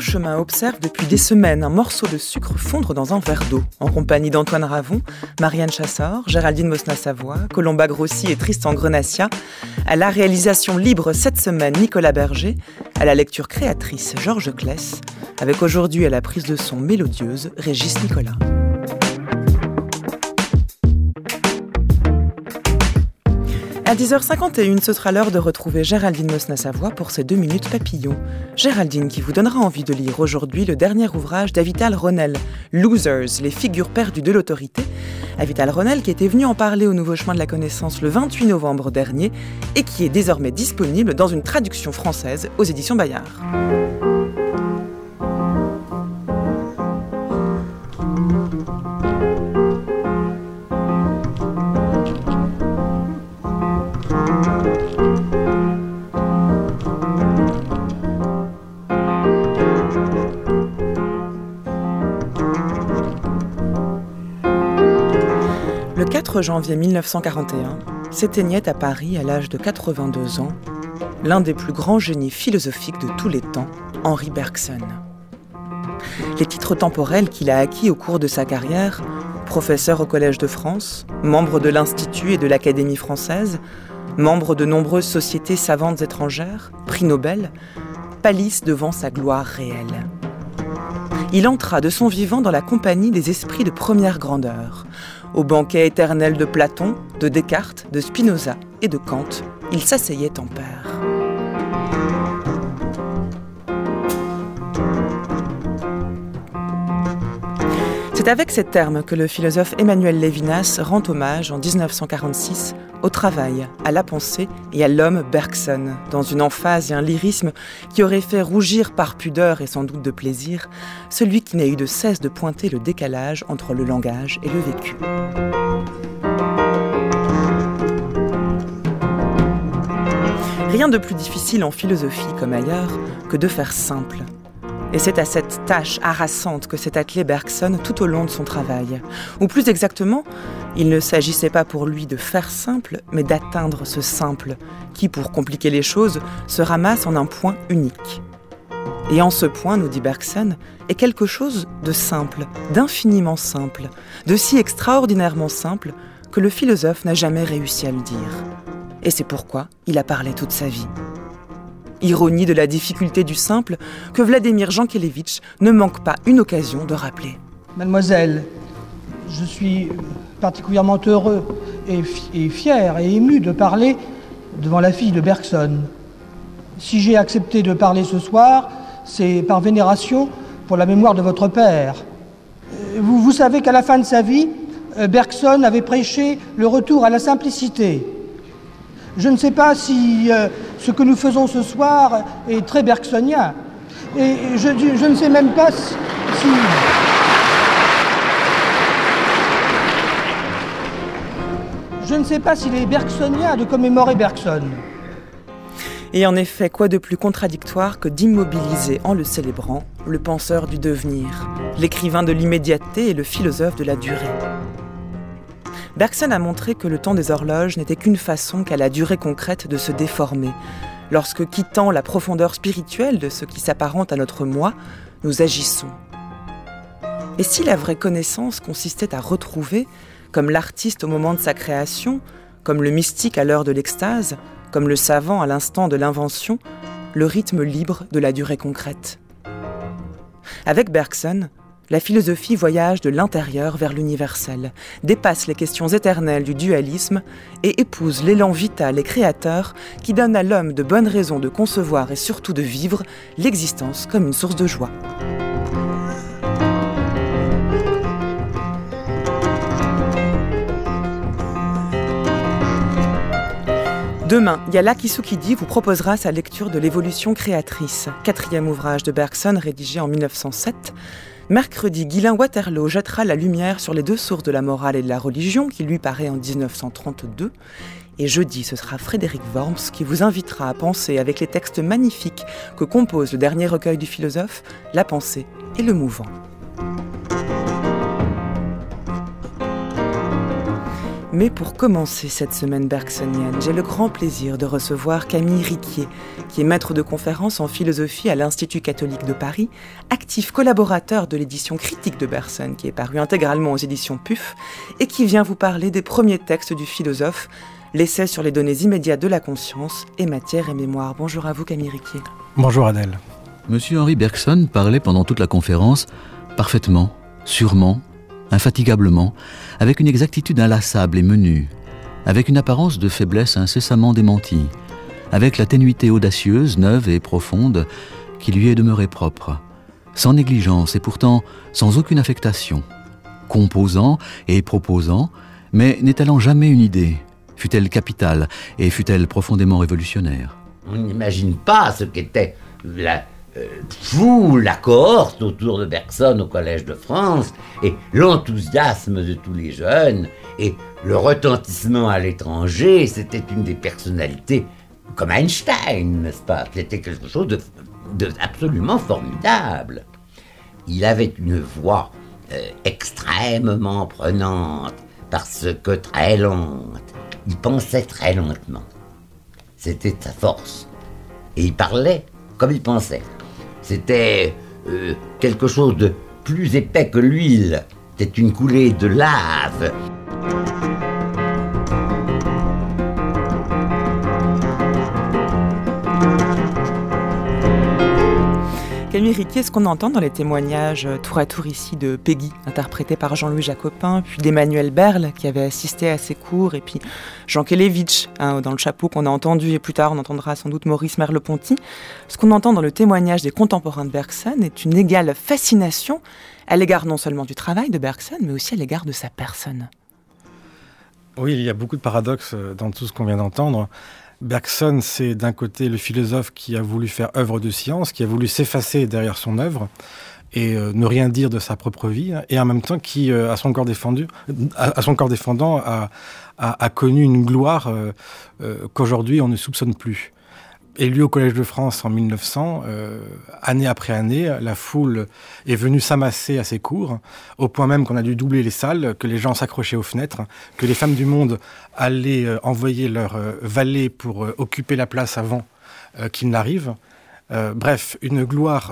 Chemin observe depuis des semaines un morceau de sucre fondre dans un verre d'eau, en compagnie d'Antoine Ravon, Marianne Chassor, Géraldine Mosna-Savoie, Colomba Grossi et Tristan Grenassia, à la réalisation libre cette semaine Nicolas Berger, à la lecture créatrice Georges Claes, avec aujourd'hui à la prise de son mélodieuse Régis Nicolas. À 10h51, ce sera l'heure de retrouver Géraldine Mosna-Savoie pour ses 2 minutes papillons. Géraldine qui vous donnera envie de lire aujourd'hui le dernier ouvrage d'Avital Ronel, Losers, les figures perdues de l'autorité. Avital Ronel qui était venu en parler au Nouveau Chemin de la Connaissance le 28 novembre dernier et qui est désormais disponible dans une traduction française aux éditions Bayard. Le 4 janvier 1941, s'éteignait à Paris, à l'âge de 82 ans, l'un des plus grands génies philosophiques de tous les temps, Henri Bergson. Les titres temporels qu'il a acquis au cours de sa carrière, professeur au Collège de France, membre de l'Institut et de l'Académie française, membre de nombreuses sociétés savantes étrangères, prix Nobel, pâlissent devant sa gloire réelle. Il entra de son vivant dans la compagnie des esprits de première grandeur. Au banquet éternel de Platon, de Descartes, de Spinoza et de Kant, il s'asseyait en pair. C'est avec ces termes que le philosophe Emmanuel Lévinas rend hommage en 1946 au travail, à la pensée et à l'homme Bergson, dans une emphase et un lyrisme qui auraient fait rougir par pudeur et sans doute de plaisir celui qui n'a eu de cesse de pointer le décalage entre le langage et le vécu. Rien de plus difficile en philosophie comme ailleurs que de faire simple. Et c'est à cette tâche harassante que s'est attelé Bergson tout au long de son travail. Ou plus exactement, il ne s'agissait pas pour lui de faire simple, mais d'atteindre ce simple, qui, pour compliquer les choses, se ramasse en un point unique. Et en ce point, nous dit Bergson, est quelque chose de simple, d'infiniment simple, de si extraordinairement simple que le philosophe n'a jamais réussi à le dire. Et c'est pourquoi il a parlé toute sa vie. Ironie de la difficulté du simple que Vladimir Jankélévitch ne manque pas une occasion de rappeler. Mademoiselle, je suis particulièrement heureux et fier et ému de parler devant la fille de Bergson. Si j'ai accepté de parler ce soir, c'est par vénération pour la mémoire de votre père. Vous savez qu'à la fin de sa vie, Bergson avait prêché le retour à la simplicité. Je ne sais pas si ce que nous faisons ce soir est très bergsonien. Et je ne sais même pas si... Je ne sais pas s'il est bergsonien de commémorer Bergson. Et en effet, quoi de plus contradictoire que d'immobiliser en le célébrant le penseur du devenir, l'écrivain de l'immédiateté et le philosophe de la durée. Bergson a montré que le temps des horloges n'était qu'une façon qu'a la durée concrète de se déformer, lorsque, quittant la profondeur spirituelle de ce qui s'apparente à notre moi, nous agissons. Et si la vraie connaissance consistait à retrouver, comme l'artiste au moment de sa création, comme le mystique à l'heure de l'extase, comme le savant à l'instant de l'invention, le rythme libre de la durée concrète. Avec Bergson, la philosophie voyage de l'intérieur vers l'universel, dépasse les questions éternelles du dualisme et épouse l'élan vital et créateur qui donne à l'homme de bonnes raisons de concevoir et surtout de vivre l'existence comme une source de joie. Demain, Yala Kisukidi vous proposera sa lecture de l'évolution créatrice, 4e ouvrage de Bergson rédigé en 1907. Mercredi, Guylain Waterloo jettera la lumière sur les 2 sources de la morale et de la religion qui lui paraît en 1932. Et jeudi, ce sera Frédéric Worms qui vous invitera à penser avec les textes magnifiques que compose le dernier recueil du philosophe, La pensée et le mouvant. Mais pour commencer cette semaine bergsonienne, j'ai le grand plaisir de recevoir Camille Riquier, qui est maître de conférences en philosophie à l'Institut catholique de Paris, actif collaborateur de l'édition critique de Bergson, qui est parue intégralement aux éditions PUF, et qui vient vous parler des premiers textes du philosophe, l'essai sur les données immédiates de la conscience et matière et mémoire. Bonjour à vous Camille Riquier. Bonjour Adèle. Monsieur Henri Bergson parlait pendant toute la conférence parfaitement, sûrement, infatigablement, avec une exactitude inlassable et menue, avec une apparence de faiblesse incessamment démentie, avec la ténuité audacieuse, neuve et profonde qui lui est demeurée propre, sans négligence et pourtant sans aucune affectation, composant et proposant, mais n'étalant jamais une idée, fût-elle capitale et fût-elle profondément révolutionnaire. On n'imagine pas ce qu'était la cohorte autour de Bergson au Collège de France, et l'enthousiasme de tous les jeunes, et le retentissement à l'étranger. C'était une des personnalités, comme Einstein, n'est-ce pas? C'était quelque chose de absolument formidable. Il avait une voix extrêmement prenante, parce que très lente. Il pensait très lentement. C'était sa force. Et il parlait comme il pensait. C'était quelque chose de plus épais que l'huile. C'était une coulée de lave. Camille Riquier, ce qu'on entend dans les témoignages tour à tour ici de Peggy, interprétée par Jean-Louis Jacopin, puis d'Emmanuel Berle, qui avait assisté à ses cours, et puis Jean Kelevitch, dans le chapeau qu'on a entendu, et plus tard on entendra sans doute Maurice Merleau-Ponty. Ce qu'on entend dans le témoignage des contemporains de Bergson est une égale fascination à l'égard non seulement du travail de Bergson, mais aussi à l'égard de sa personne. Oui, il y a beaucoup de paradoxes dans tout ce qu'on vient d'entendre. Bergson, c'est d'un côté le philosophe qui a voulu faire œuvre de science, qui a voulu s'effacer derrière son œuvre et ne rien dire de sa propre vie, et en même temps qui, à son corps défendant, a connu une gloire qu'aujourd'hui on ne soupçonne plus. Élu au Collège de France en 1900, année après année, la foule est venue s'amasser à ses cours, au point même qu'on a dû doubler les salles, que les gens s'accrochaient aux fenêtres, que les femmes du monde allaient envoyer leurs valets pour occuper la place avant qu'il n'arrive. Bref, une gloire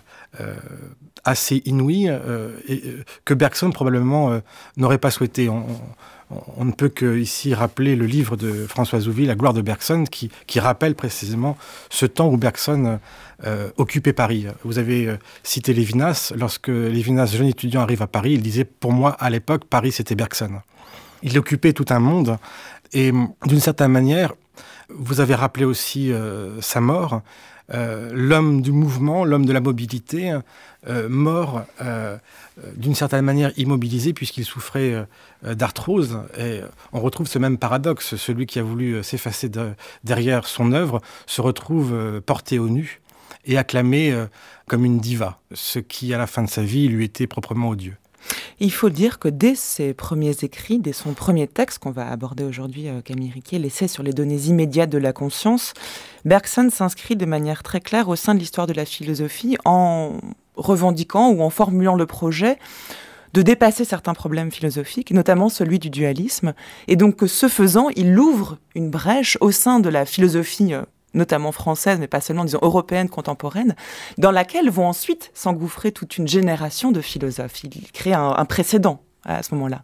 assez inouïe que Bergson probablement n'aurait pas souhaité. On ne peut qu'ici rappeler le livre de François Zouvi, La gloire de Bergson, qui rappelle précisément ce temps où Bergson occupait Paris. Vous avez cité Lévinas. Lorsque Lévinas, jeune étudiant, arrive à Paris, il disait « Pour moi, à l'époque, Paris, c'était Bergson ». Il occupait tout un monde. Et d'une certaine manière, vous avez rappelé aussi sa mort. L'homme du mouvement, l'homme de la mobilité, mort d'une certaine manière immobilisé puisqu'il souffrait d'arthrose. Et on retrouve ce même paradoxe. Celui qui a voulu s'effacer derrière son œuvre se retrouve porté au nu et acclamé comme une diva, ce qui, à la fin de sa vie, lui était proprement odieux. Il faut dire que dès ses premiers écrits, dès son premier texte qu'on va aborder aujourd'hui, Camille Riquier, l'essai sur les données immédiates de la conscience, Bergson s'inscrit de manière très claire au sein de l'histoire de la philosophie en revendiquant ou en formulant le projet de dépasser certains problèmes philosophiques, notamment celui du dualisme, et donc que ce faisant, il ouvre une brèche au sein de la philosophie notamment française, mais pas seulement, disons, européenne, contemporaine, dans laquelle vont ensuite s'engouffrer toute une génération de philosophes. Il crée un précédent à ce moment-là.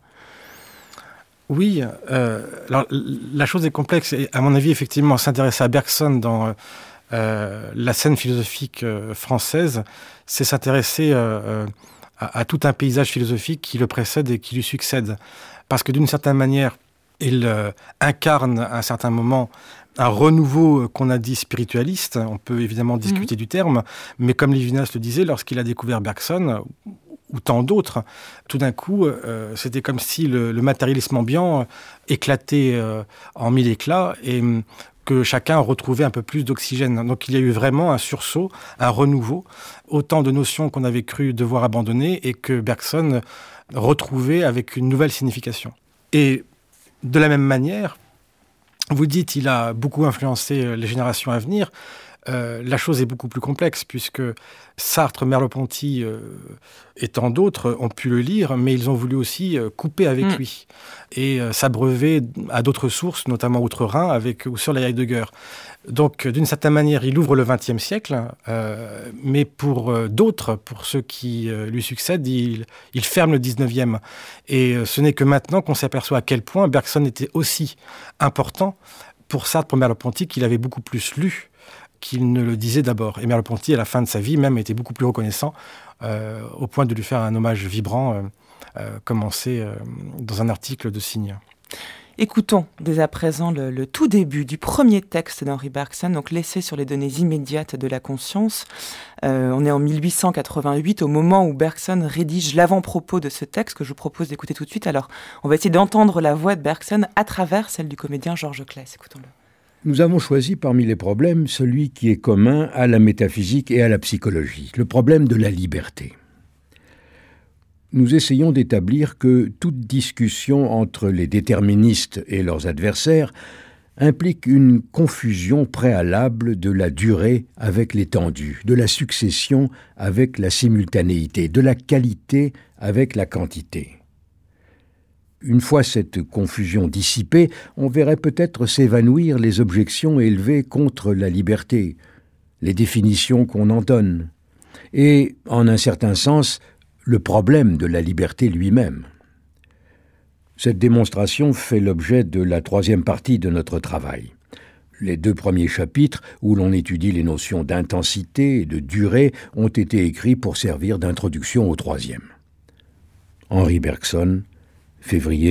Oui, alors la chose est complexe, et à mon avis, effectivement, s'intéresser à Bergson dans la scène philosophique française, c'est s'intéresser à tout un paysage philosophique qui le précède et qui lui succède. Parce que d'une certaine manière, il incarne à un certain moment un renouveau qu'on a dit spiritualiste. On peut évidemment discuter du terme, mais comme Lévinas le disait, lorsqu'il a découvert Bergson, ou tant d'autres, tout d'un coup, c'était comme si le matérialisme ambiant éclatait en mille éclats et que chacun retrouvait un peu plus d'oxygène. Donc il y a eu vraiment un sursaut, un renouveau, autant de notions qu'on avait cru devoir abandonner et que Bergson retrouvait avec une nouvelle signification. Et de la même manière, vous dites qu'il a beaucoup influencé les générations à venir. la chose est beaucoup plus complexe, puisque Sartre, Merleau-Ponty et tant d'autres ont pu le lire, mais ils ont voulu aussi couper avec lui et s'abreuver à d'autres sources, notamment Outre-Rhin avec Husserl et Heidegger. Donc, d'une certaine manière, il ouvre le XXe siècle, mais pour d'autres, pour ceux qui lui succèdent, il ferme le XIXe. Et ce n'est que maintenant qu'on s'aperçoit à quel point Bergson était aussi important pour Sartre, pour Merleau-Ponty, qu'il avait beaucoup plus lu qu'il ne le disait d'abord. Et Merleau-Ponty, à la fin de sa vie, même, était beaucoup plus reconnaissant, au point de lui faire un hommage vibrant, commencé dans un article de Signe. Écoutons dès à présent le tout début du premier texte d'Henri Bergson, donc l'essai sur les données immédiates de la conscience. On est en 1888, au moment où Bergson rédige l'avant-propos de ce texte que je vous propose d'écouter tout de suite. Alors, on va essayer d'entendre la voix de Bergson à travers celle du comédien Georges Claes. Écoutons-le. Nous avons choisi parmi les problèmes celui qui est commun à la métaphysique et à la psychologie, le problème de la liberté. Nous essayons d'établir que toute discussion entre les déterministes et leurs adversaires implique une confusion préalable de la durée avec l'étendue, de la succession avec la simultanéité, de la qualité avec la quantité. Une fois cette confusion dissipée, on verrait peut-être s'évanouir les objections élevées contre la liberté, les définitions qu'on en donne, et, en un certain sens, le problème de la liberté lui-même. Cette démonstration fait l'objet de la troisième partie de notre travail. Les 2 premiers chapitres, où l'on étudie les notions d'intensité et de durée, ont été écrits pour servir d'introduction au troisième. Henri Bergson, février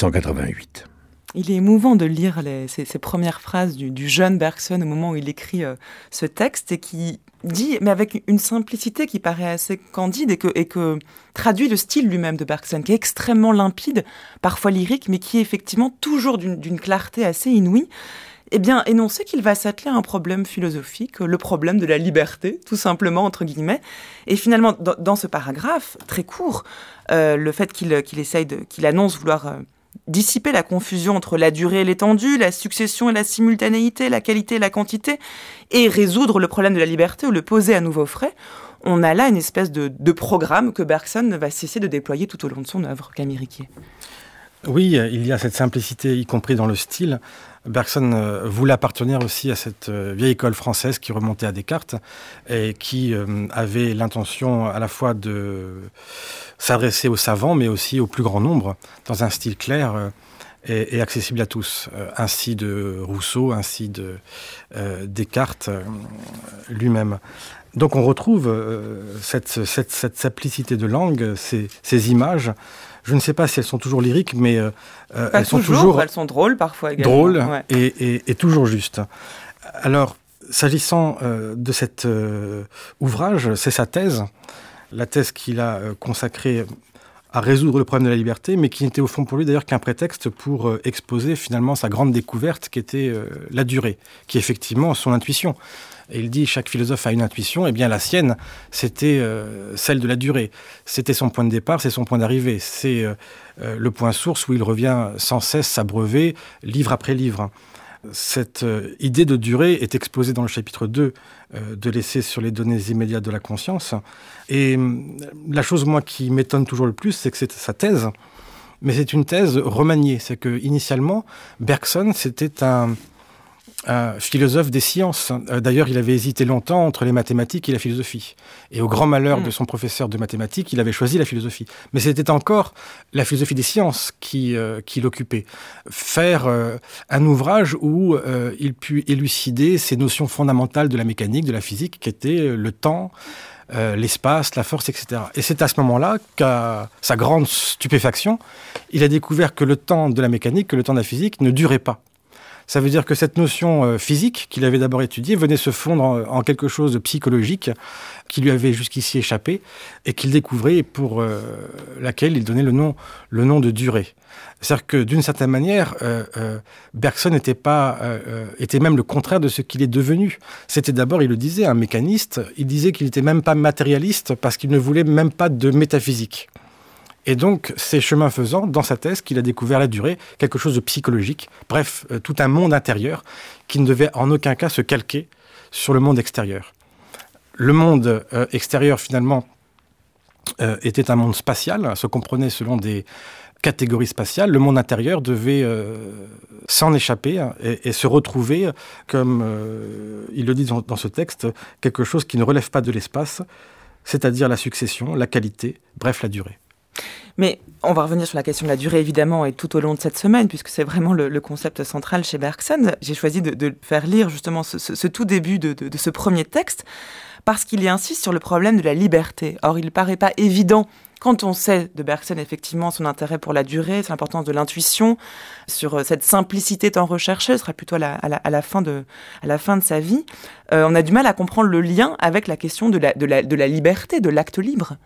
1888. Il est émouvant de lire ces premières phrases du jeune Bergson au moment où il écrit ce texte et qui dit, mais avec une simplicité qui paraît assez candide et que traduit le style lui-même de Bergson, qui est extrêmement limpide, parfois lyrique, mais qui est effectivement toujours d'une clarté assez inouïe. Eh bien, énoncer qu'il va s'atteler à un problème philosophique, le problème de la liberté, tout simplement, entre guillemets. Et finalement, dans ce paragraphe, très court, le fait qu'il annonce vouloir dissiper la confusion entre la durée et l'étendue, la succession et la simultanéité, la qualité et la quantité, et résoudre le problème de la liberté ou le poser à nouveau frais, on a là une espèce de programme que Bergson ne va cesser de déployer tout au long de son œuvre, Camille Riquier. Oui, il y a cette simplicité, y compris dans le style. Bergson voulait appartenir aussi à cette vieille école française qui remontait à Descartes et qui avait l'intention à la fois de s'adresser aux savants, mais aussi au plus grand nombre, dans un style clair et accessible à tous. Ainsi de Rousseau, ainsi de Descartes lui-même. Donc on retrouve cette simplicité de langue, ces images. Je ne sais pas si elles sont toujours lyriques, mais elles sont drôles parfois également. Drôles, ouais. et toujours justes. Alors, s'agissant de cet ouvrage, c'est sa thèse, la thèse qu'il a consacrée à résoudre le problème de la liberté, mais qui n'était au fond pour lui d'ailleurs qu'un prétexte pour exposer finalement sa grande découverte qui était la durée, qui est effectivement son intuition. Et il dit, chaque philosophe a une intuition, et bien la sienne, c'était celle de la durée. C'était son point de départ, c'est son point d'arrivée. C'est le point source où il revient sans cesse s'abreuver, livre après livre. Cette idée de durée est exposée dans le chapitre 2 de l'essai sur les données immédiates de la conscience. Et la chose, moi, qui m'étonne toujours le plus, c'est que c'est sa thèse, mais c'est une thèse remaniée. C'est que initialement, Bergson, c'était un philosophe des sciences. D'ailleurs, il avait hésité longtemps entre les mathématiques et la philosophie. Et au grand malheur de son professeur de mathématiques, il avait choisi la philosophie. Mais c'était encore la philosophie des sciences qui l'occupait. Faire un ouvrage où il put élucider ces notions fondamentales de la mécanique, de la physique, qui étaient le temps, l'espace, la force, etc. Et c'est à ce moment-là qu'à sa grande stupéfaction, il a découvert que le temps de la mécanique, que le temps de la physique ne durait pas. Ça veut dire que cette notion physique qu'il avait d'abord étudiée venait se fondre en quelque chose de psychologique qui lui avait jusqu'ici échappé et qu'il découvrait et pour laquelle il donnait le nom de durée. C'est-à-dire que d'une certaine manière, Bergson était même le contraire de ce qu'il est devenu. C'était d'abord, il le disait, un mécaniste. Il disait qu'il n'était même pas matérialiste parce qu'il ne voulait même pas de métaphysique. Et donc, c'est chemin faisant, dans sa thèse, qu'il a découvert la durée, quelque chose de psychologique, bref, tout un monde intérieur qui ne devait en aucun cas se calquer sur le monde extérieur. Le monde extérieur, finalement, était un monde spatial, se comprenait selon des catégories spatiales. Le monde intérieur devait s'en échapper et se retrouver, comme il le dit dans ce texte, quelque chose qui ne relève pas de l'espace, c'est-à-dire la succession, la qualité, bref, la durée. Mais on va revenir sur la question de la durée, évidemment, et tout au long de cette semaine, puisque c'est vraiment le concept central chez Bergson. J'ai choisi de faire lire justement ce tout début de ce premier texte, parce qu'il y insiste sur le problème de la liberté. Or, il ne paraît pas évident, quand on sait de Bergson, effectivement, son intérêt pour la durée, sur l'importance de l'intuition, sur cette simplicité tant recherchée, ce sera plutôt à la fin de sa vie, on a du mal à comprendre le lien avec la question de la liberté, de l'acte libre.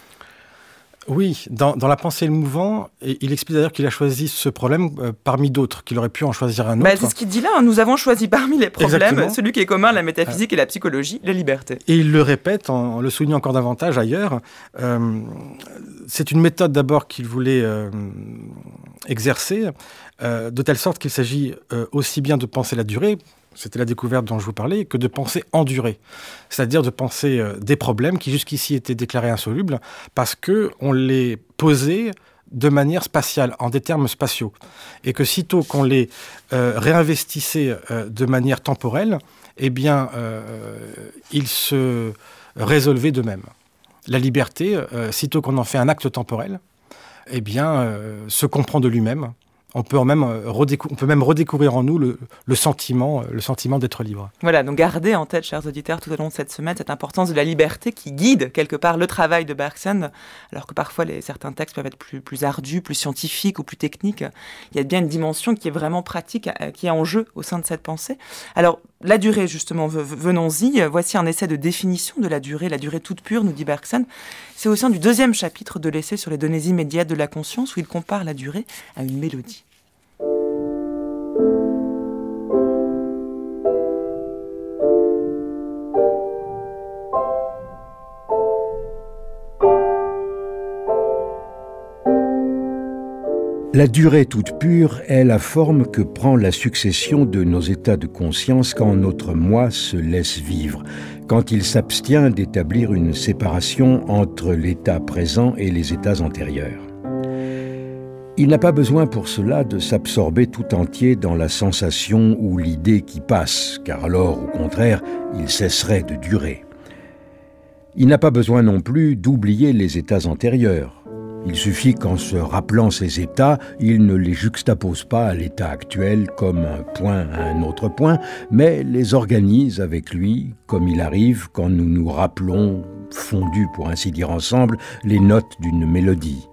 Oui, dans La pensée et le mouvant, il explique d'ailleurs qu'il a choisi ce problème parmi d'autres, qu'il aurait pu en choisir un autre. C'est ce qu'il dit là, nous avons choisi parmi les problèmes Exactement. Celui qui est commun à la métaphysique et la psychologie, la liberté. Et il le répète en le soulignant encore davantage ailleurs. C'est une méthode d'abord qu'il voulait exercer, de telle sorte qu'il s'agit aussi bien de penser la durée, c'était la découverte dont je vous parlais, que de penser en durée. C'est-à-dire de penser des problèmes qui jusqu'ici étaient déclarés insolubles parce qu'on les posait de manière spatiale, en des termes spatiaux. Et que sitôt qu'on les réinvestissait de manière temporelle, eh bien, ils se résolvaient d'eux-mêmes. La liberté, sitôt qu'on en fait un acte temporel, eh bien, se comprend de lui-même. On peut même redécouvrir en nous le sentiment d'être libre. Voilà, donc gardez en tête, chers auditeurs, tout au long de cette semaine, cette importance de la liberté qui guide quelque part le travail de Bergson, alors que parfois certains textes peuvent être plus ardus, plus scientifiques ou plus techniques. Il y a bien une dimension qui est vraiment pratique, qui est en jeu au sein de cette pensée. Alors, la durée, justement, venons-y. Voici un essai de définition de la durée toute pure, nous dit Bergson. C'est au sein du 2e chapitre de l'essai sur les données immédiates de la conscience où il compare la durée à une mélodie. La durée toute pure est la forme que prend la succession de nos états de conscience quand notre moi se laisse vivre, quand il s'abstient d'établir une séparation entre l'état présent et les états antérieurs. Il n'a pas besoin pour cela de s'absorber tout entier dans la sensation ou l'idée qui passe, car alors, au contraire, il cesserait de durer. Il n'a pas besoin non plus d'oublier les états antérieurs. Il suffit qu'en se rappelant ces états, il ne les juxtapose pas à l'état actuel comme un point à un autre point, mais les organise avec lui, comme il arrive quand nous nous rappelons, fondus pour ainsi dire ensemble, les notes d'une mélodie.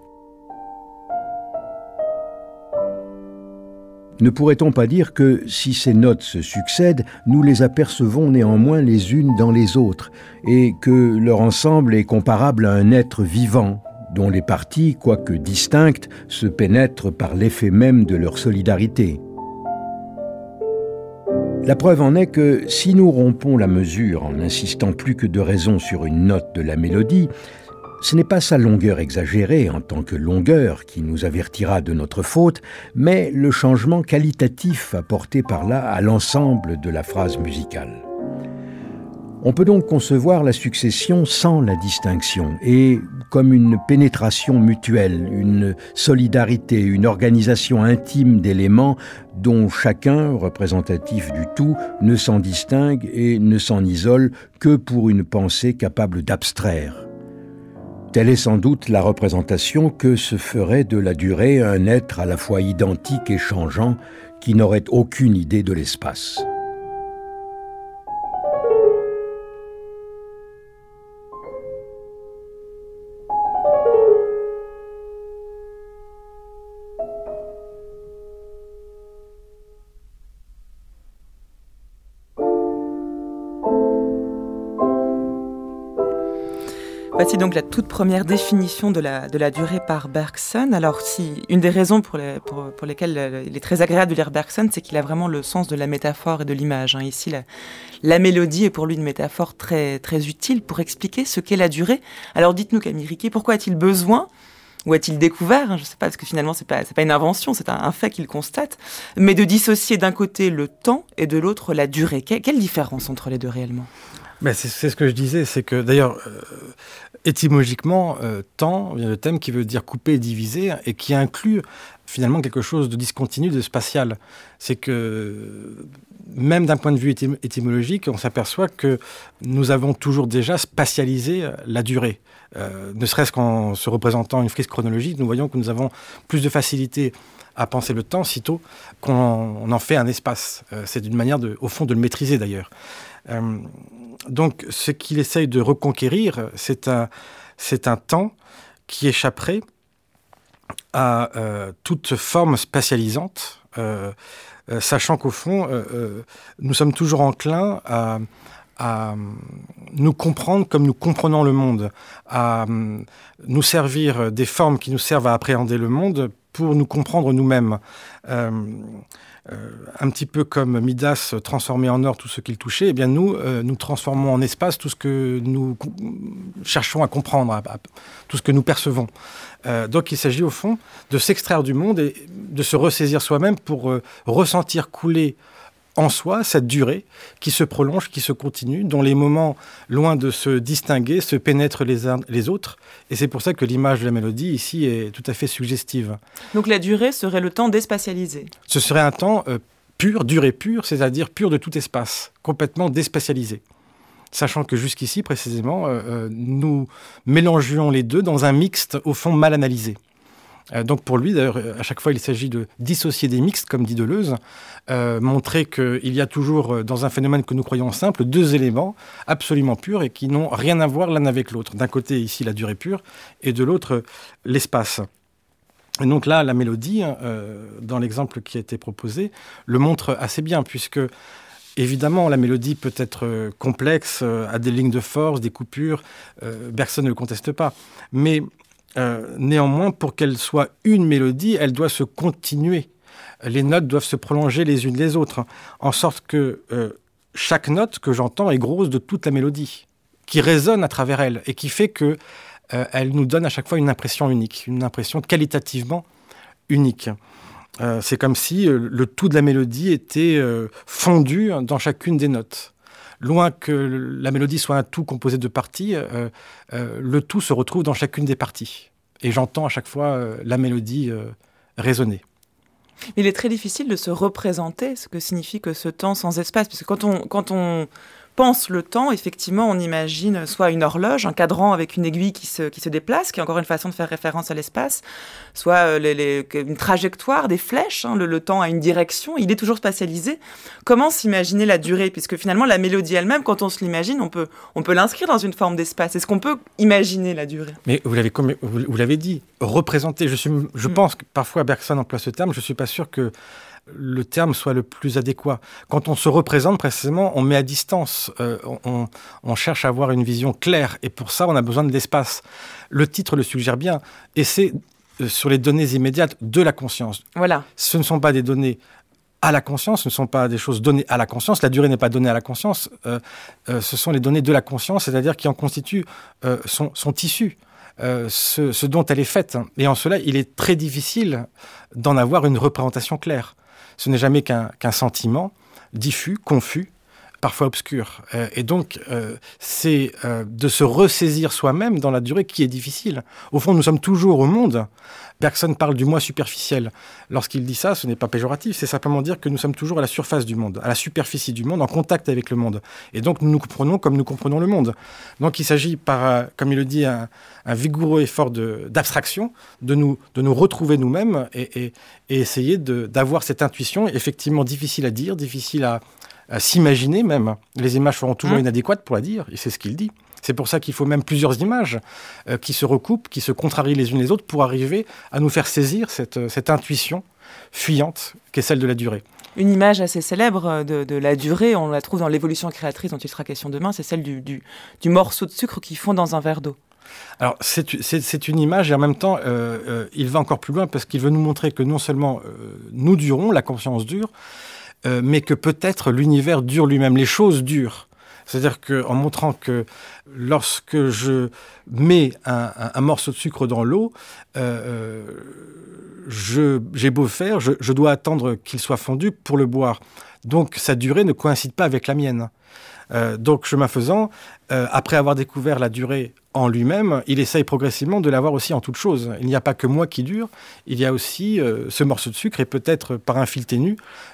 Ne pourrait-on pas dire que, si ces notes se succèdent, nous les apercevons néanmoins les unes dans les autres, et que leur ensemble est comparable à un être vivant, dont les parties, quoique distinctes, se pénètrent par l'effet même de leur solidarité. La preuve en est que, si nous rompons la mesure en n'insistant plus que de raison sur une note de la mélodie, ce n'est pas sa longueur exagérée en tant que longueur qui nous avertira de notre faute, mais le changement qualitatif apporté par là à l'ensemble de la phrase musicale. On peut donc concevoir la succession sans la distinction et comme une pénétration mutuelle, une solidarité, une organisation intime d'éléments dont chacun, représentatif du tout, ne s'en distingue et ne s'en isole que pour une pensée capable d'abstraire. Telle est sans doute la représentation que se ferait de la durée un être à la fois identique et changeant qui n'aurait aucune idée de l'espace. Voici donc la toute première définition de la durée par Bergson. Alors, une des raisons pour lesquelles il est très agréable de lire Bergson, c'est qu'il a vraiment le sens de la métaphore et de l'image. Ici, la mélodie est pour lui une métaphore très, très utile pour expliquer ce qu'est la durée. Alors, dites-nous, Camille Riquet, pourquoi a-t-il besoin ou a-t-il découvert, je ne sais pas, parce que finalement c'est pas une invention, c'est un fait qu'il constate, mais de dissocier d'un côté le temps et de l'autre la durée. Quelle différence entre les deux réellement ? Ben c'est ce que je disais, c'est que d'ailleurs, étymologiquement, temps vient de thème qui veut dire couper et diviser, et qui inclut finalement quelque chose de discontinu, de spatial. C'est que même d'un point de vue étymologique, on s'aperçoit que nous avons toujours déjà spatialisé la durée. Ne serait-ce qu'en se représentant une frise chronologique, nous voyons que nous avons plus de facilité à penser le temps, sitôt qu'on en fait un espace. C'est une manière, au fond, de le maîtriser d'ailleurs. Donc, ce qu'il essaye de reconquérir, c'est un temps qui échapperait à toute forme spatialisante, sachant qu'au fond, nous sommes toujours enclins à nous comprendre comme nous comprenons le monde, à nous servir des formes qui nous servent à appréhender le monde pour nous comprendre nous-mêmes. Un petit peu comme Midas transformait en or tout ce qu'il touchait, eh bien nous transformons en espace tout ce que nous cherchons à comprendre, tout ce que nous percevons. Donc il s'agit au fond de s'extraire du monde et de se ressaisir soi-même pour ressentir couler en soi cette durée qui se prolonge, qui se continue, dont les moments, loin de se distinguer, se pénètrent les uns les autres. Et c'est pour ça que l'image de la mélodie, ici, est tout à fait suggestive. Donc la durée serait le temps déspatialisé. Ce serait un temps pur, durée pure, c'est-à-dire pur de tout espace, complètement déspatialisé. Sachant que jusqu'ici, précisément, nous mélangions les deux dans un mixte, au fond, mal analysé. Donc pour lui, d'ailleurs, à chaque fois, il s'agit de dissocier des mixtes, comme dit Deleuze, montrer qu'il y a toujours, dans un phénomène que nous croyons simple, deux éléments absolument purs et qui n'ont rien à voir l'un avec l'autre. D'un côté, ici, la durée pure, et de l'autre, l'espace. Et donc là, la mélodie, dans l'exemple qui a été proposé, le montre assez bien, puisque, évidemment, la mélodie peut être complexe, a des lignes de force, des coupures, Bergson ne le conteste pas. Mais néanmoins, pour qu'elle soit une mélodie, elle doit se continuer. Les notes doivent se prolonger les unes les autres, en sorte que chaque note que j'entends est grosse de toute la mélodie, qui résonne à travers elle, et qui fait que elle nous donne à chaque fois une impression unique, une impression qualitativement unique. C'est comme si le tout de la mélodie était fondu dans chacune des notes. Loin que la mélodie soit un tout composé de parties, le tout se retrouve dans chacune des parties. Et j'entends à chaque fois la mélodie résonner. Il est très difficile de se représenter ce que signifie que ce temps sans espace, parce que quand on pense le temps, effectivement, on imagine soit une horloge, un cadran avec une aiguille qui se déplace, qui est encore une façon de faire référence à l'espace, soit une trajectoire, des flèches, le temps a une direction, il est toujours spatialisé. Comment s'imaginer la durée ? Puisque finalement, la mélodie elle-même, quand on se l'imagine, on peut l'inscrire dans une forme d'espace. Est-ce qu'on peut imaginer la durée ? Mais vous l'avez dit, représenter. Je pense que parfois Bergson emploie ce terme, je ne suis pas sûr que le terme soit le plus adéquat. Quand on se représente, précisément, on met à distance. On cherche à avoir une vision claire. Et pour ça, on a besoin de l'espace. Le titre le suggère bien. Et c'est sur les données immédiates de la conscience. Voilà. Ce ne sont pas des données à la conscience, ce ne sont pas des choses données à la conscience. La durée n'est pas donnée à la conscience. Ce sont les données de la conscience, c'est-à-dire qui en constituent son tissu. Ce dont elle est faite. Et en cela, il est très difficile d'en avoir une représentation claire. Ce n'est jamais qu'un sentiment diffus, confus, parfois obscur. Et donc, c'est de se ressaisir soi-même dans la durée qui est difficile. Au fond, nous sommes toujours au monde. Bergson parle du moi superficiel. Lorsqu'il dit ça, ce n'est pas péjoratif, c'est simplement dire que nous sommes toujours à la surface du monde, à la superficie du monde, en contact avec le monde. Et donc, nous nous comprenons comme nous comprenons le monde. Donc, il s'agit, comme il le dit, un vigoureux effort d'abstraction, de nous retrouver nous-mêmes et essayer d'avoir cette intuition, effectivement difficile à dire, difficile à s'imaginer même. Les images seront toujours inadéquates pour la dire, et c'est ce qu'il dit. C'est pour ça qu'il faut même plusieurs images qui se recoupent, qui se contrarient les unes les autres pour arriver à nous faire saisir cette intuition fuyante qu'est celle de la durée. Une image assez célèbre de la durée, on la trouve dans l'évolution créatrice dont il sera question demain, c'est celle du morceau de sucre qui fond dans un verre d'eau. Alors c'est une image et en même temps il va encore plus loin parce qu'il veut nous montrer que non seulement nous durons, la conscience dure, mais que peut-être l'univers dure lui-même, les choses durent. C'est-à-dire qu'en montrant que lorsque je mets un morceau de sucre dans l'eau, j'ai beau faire, je dois attendre qu'il soit fondu pour le boire. Donc sa durée ne coïncide pas avec la mienne. Donc chemin faisant, après avoir découvert la durée en lui-même, il essaye progressivement de l'avoir aussi en toute chose. Il n'y a pas que moi qui dure, il y a aussi ce morceau de sucre et peut-être par un fil ténu,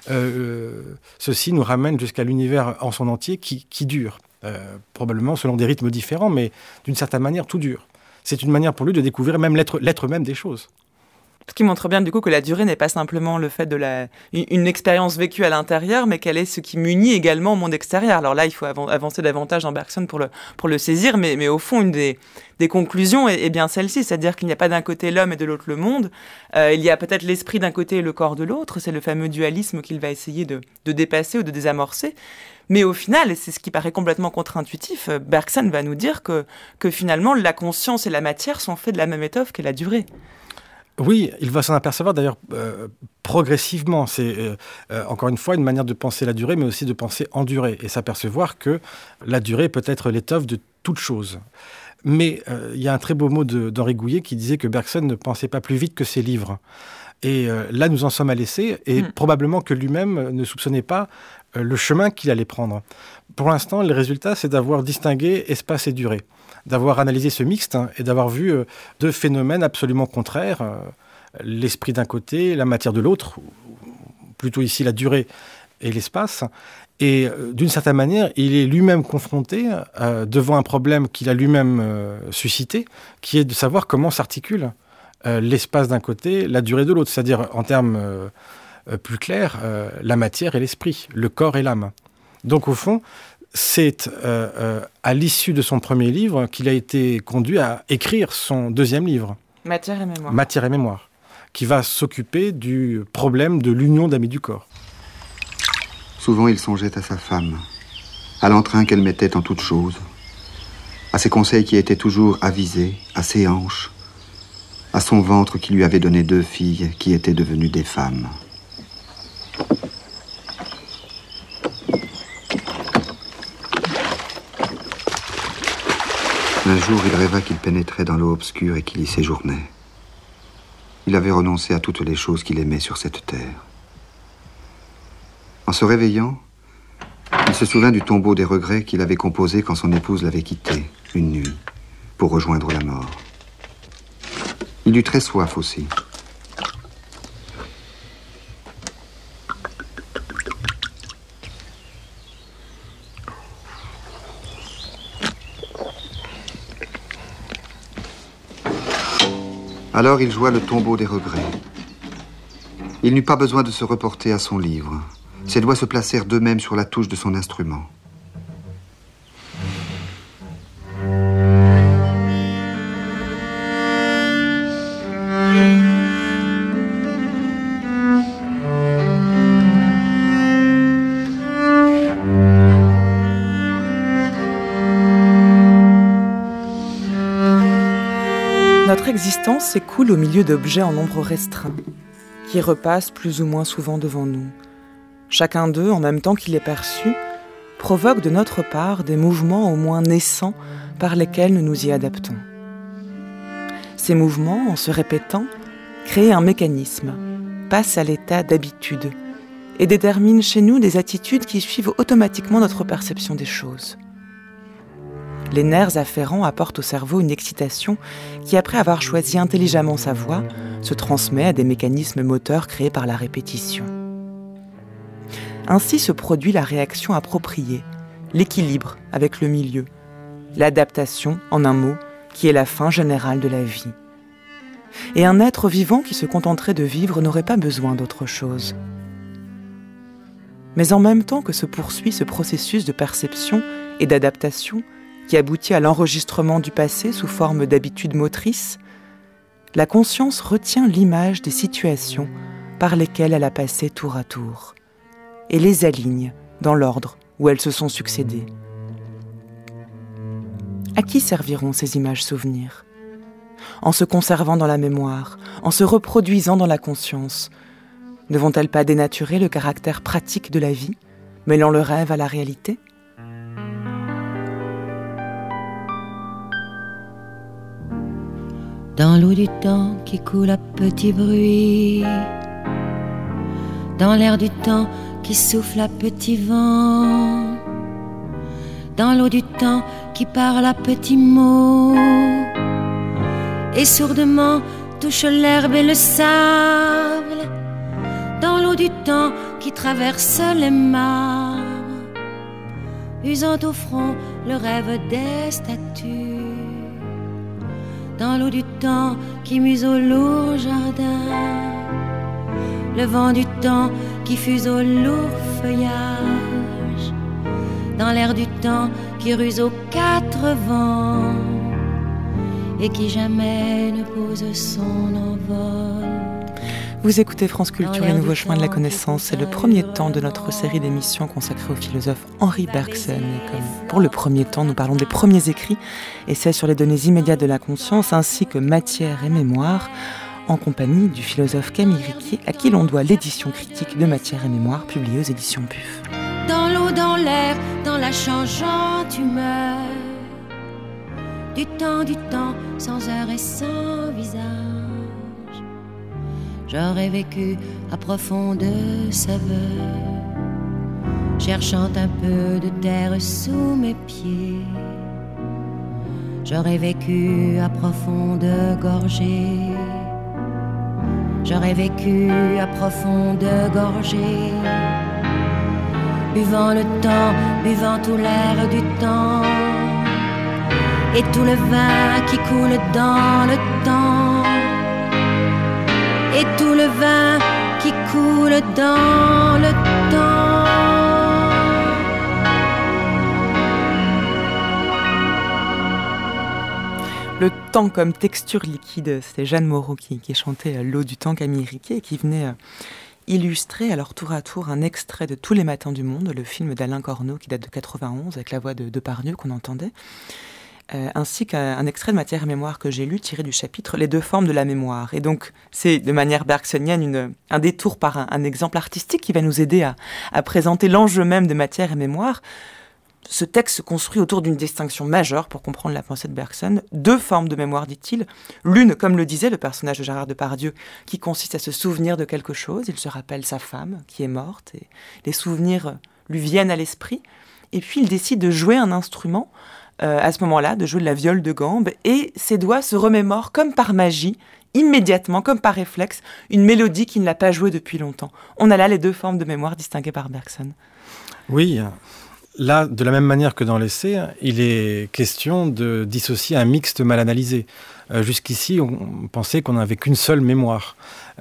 ceci nous ramène jusqu'à l'univers en son entier qui dure. Probablement selon des rythmes différents, mais d'une certaine manière tout dure. C'est une manière pour lui de découvrir même l'être même des choses. Ce qui montre bien du coup que la durée n'est pas simplement le fait de une expérience vécue à l'intérieur, mais qu'elle est ce qui munit également au monde extérieur. Alors là, il faut avancer davantage dans Bergson pour le saisir, mais au fond, une des conclusions est bien celle-ci, c'est-à-dire qu'il n'y a pas d'un côté l'homme et de l'autre le monde. Il y a peut-être l'esprit d'un côté et le corps de l'autre. C'est le fameux dualisme qu'il va essayer de dépasser ou de désamorcer. Mais au final, et c'est ce qui paraît complètement contre-intuitif, Bergson va nous dire que finalement, la conscience et la matière sont faits de la même étoffe qu'est la durée. Oui, il va s'en apercevoir d'ailleurs progressivement. C'est encore une fois une manière de penser la durée, mais aussi de penser en durée et s'apercevoir que la durée peut être l'étoffe de toute chose. Mais il y a un très beau mot d'Henri Gouillet qui disait que Bergson ne pensait pas plus vite que ses livres. Et là, nous en sommes à l'essai, et probablement que lui-même ne soupçonnait pas le chemin qu'il allait prendre. Pour l'instant, le résultat, c'est d'avoir distingué espace et durée, d'avoir analysé ce mixte et d'avoir vu deux phénomènes absolument contraires, l'esprit d'un côté, la matière de l'autre, plutôt ici la durée et l'espace. Et d'une certaine manière, il est lui-même confronté devant un problème qu'il a lui-même suscité, qui est de savoir comment s'articule l'espace d'un côté, la durée de l'autre, c'est-à-dire en termes plus clairs, la matière et l'esprit, le corps et l'âme. Donc au fond, c'est à l'issue de son premier livre qu'il a été conduit à écrire son deuxième livre. Matière et mémoire. Matière et mémoire, qui va s'occuper du problème de l'union d'âme et du corps. Souvent il songeait à sa femme, à l'entrain qu'elle mettait en toutes choses, à ses conseils qui étaient toujours avisés, à ses hanches, à son ventre qui lui avait donné 2 filles qui étaient devenues des femmes. Un jour, il rêva qu'il pénétrait dans l'eau obscure et qu'il y séjournait. Il avait renoncé à toutes les choses qu'il aimait sur cette terre. En se réveillant, il se souvint du tombeau des regrets qu'il avait composé quand son épouse l'avait quitté, une nuit, pour rejoindre la mort. Il eut très soif aussi. Alors il joua le tombeau des regrets. Il n'eut pas besoin de se reporter à son livre. Ses doigts se placèrent d'eux-mêmes sur la touche de son instrument. Notre existence s'écoule au milieu d'objets en nombre restreint, qui repassent plus ou moins souvent devant nous. Chacun d'eux, en même temps qu'il est perçu, provoque de notre part des mouvements au moins naissants par lesquels nous nous y adaptons. Ces mouvements, en se répétant, créent un mécanisme, passent à l'état d'habitude et déterminent chez nous des attitudes qui suivent automatiquement notre perception des choses. Les nerfs afférents apportent au cerveau une excitation qui, après avoir choisi intelligemment sa voie, se transmet à des mécanismes moteurs créés par la répétition. Ainsi se produit la réaction appropriée, l'équilibre avec le milieu, l'adaptation, en un mot, qui est la fin générale de la vie. Et un être vivant qui se contenterait de vivre n'aurait pas besoin d'autre chose. Mais en même temps que se poursuit ce processus de perception et d'adaptation, qui aboutit à l'enregistrement du passé sous forme d'habitudes motrices, la conscience retient l'image des situations par lesquelles elle a passé tour à tour, et les aligne dans l'ordre où elles se sont succédées. À qui serviront ces images souvenirs ? En se conservant dans la mémoire, en se reproduisant dans la conscience, ne vont-elles pas dénaturer le caractère pratique de la vie, mêlant le rêve à la réalité ? Dans l'eau du temps qui coule à petit bruit, dans l'air du temps qui souffle à petit vent, dans l'eau du temps qui parle à petits mots, et sourdement touche l'herbe et le sable, dans l'eau du temps qui traverse les marbres, usant au front le rêve des statues, dans l'eau du temps qui muse au lourd jardin, le vent du temps qui fuse au lourd feuillage, dans l'air du temps qui ruse aux quatre vents et qui jamais ne pose son envol. Vous écoutez France Culture, les nouveaux chemins de la connaissance. C'est le premier temps de notre série d'émissions consacrée au philosophe Henri Bergson. Et comme pour le premier temps, nous parlons des premiers écrits, essais sur les données immédiates de la conscience, ainsi que matière et mémoire, en compagnie du philosophe Camille Riquier, à qui l'on doit l'édition critique de Matière et mémoire, publiée aux éditions PUF. Dans l'eau, dans l'air, dans la changeante humeur, du temps, sans heure et sans visage, j'aurais vécu à profonde saveur, cherchant un peu de terre sous mes pieds. J'aurais vécu à profonde gorgée, j'aurais vécu à profonde gorgée, buvant le temps, buvant tout l'air du temps, et tout le vin qui coule dans le temps, et tout le vin qui coule dans le temps. Le temps comme texture liquide, c'était Jeanne Moreau qui chantait L'eau du temps, Camille Riquier, et qui venait illustrer alors tour à tour un extrait de Tous les matins du monde, le film d'Alain Corneau qui date de 91 avec la voix de Depardieu qu'on entendait, ainsi qu'un extrait de Matière et mémoire que j'ai lu tiré du chapitre Les deux formes de la mémoire. Et donc c'est de manière bergsonienne un détour par un exemple artistique qui va nous aider à présenter l'enjeu même de Matière et mémoire. Ce texte se construit autour d'une distinction majeure pour comprendre la pensée de Bergson. Deux formes de mémoire, dit-il. L'une, comme le disait le personnage de Gérard Depardieu, qui consiste à se souvenir de quelque chose. Il se rappelle sa femme qui est morte et les souvenirs lui viennent à l'esprit. Et puis il décide de jouer un instrument à ce moment-là, de jouer de la viole de gambe, et ses doigts se remémorent comme par magie, immédiatement, comme par réflexe, une mélodie qu'il n'a pas jouée depuis longtemps. On a là les deux formes de mémoire distinguées par Bergson. Oui. Là, de la même manière que dans l'essai, il est question de dissocier un mixte mal analysé. Jusqu'ici, on pensait qu'on n'avait qu'une seule mémoire.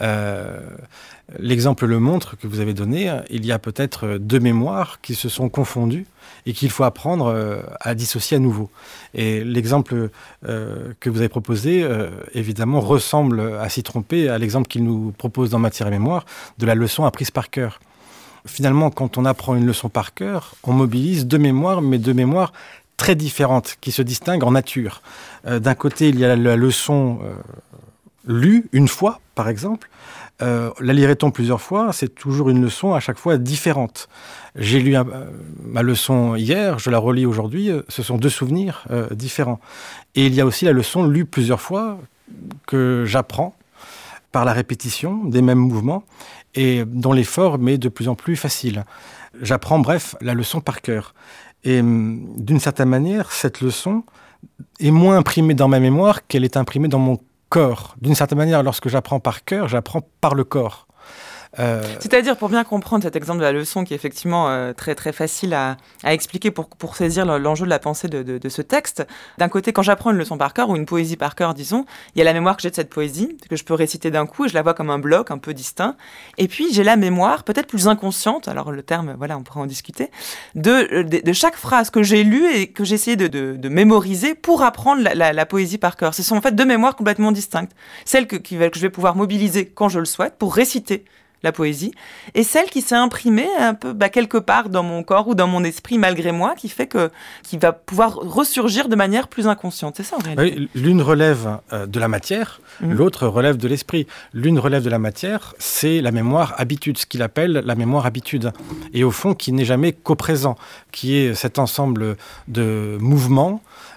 L'exemple le montre que vous avez donné, il y a peut-être deux mémoires qui se sont confondues et qu'il faut apprendre à dissocier à nouveau. Et l'exemple que vous avez proposé, évidemment, ressemble à s'y tromper à l'exemple qu'il nous propose dans Matière et mémoire de la leçon apprise par cœur. Finalement, quand on apprend une leçon par cœur, on mobilise deux mémoires, mais deux mémoires très différentes, qui se distinguent en nature. D'un côté, il y a la leçon lue une fois, par exemple. La lirait-on plusieurs fois, c'est toujours une leçon à chaque fois différente. J'ai lu ma leçon hier, je la relis aujourd'hui, ce sont deux souvenirs différents. Et il y a aussi la leçon lue plusieurs fois, que j'apprends par la répétition des mêmes mouvements, et dont l'effort m'est de plus en plus facile. J'apprends, bref, la leçon par cœur. Et d'une certaine manière, cette leçon est moins imprimée dans ma mémoire qu'elle est imprimée dans mon corps. D'une certaine manière, lorsque j'apprends par cœur, j'apprends par le corps. C'est-à-dire, pour bien comprendre cet exemple de la leçon qui est effectivement très, très facile à expliquer pour saisir l'enjeu de la pensée de ce texte, d'un côté, quand j'apprends une leçon par cœur ou une poésie par cœur, disons, il y a la mémoire que j'ai de cette poésie, que je peux réciter d'un coup et je la vois comme un bloc un peu distinct. Et puis, j'ai la mémoire, peut-être plus inconsciente, alors le terme, voilà, on pourra en discuter, de chaque phrase que j'ai lue et que j'ai essayé de mémoriser pour apprendre la poésie par cœur. Ce sont en fait deux mémoires complètement distinctes. Celle que je vais pouvoir mobiliser quand je le souhaite pour réciter la poésie, et celle qui s'est imprimée un peu quelque part dans mon corps ou dans mon esprit malgré moi, qui va pouvoir ressurgir de manière plus inconsciente. C'est ça en réalité. Oui, l'une relève de la matière, l'autre relève de l'esprit. L'une relève de la matière, c'est la mémoire habitude, ce qu'il appelle la mémoire habitude, et au fond qui n'est jamais qu'au présent, qui est cet ensemble de mouvements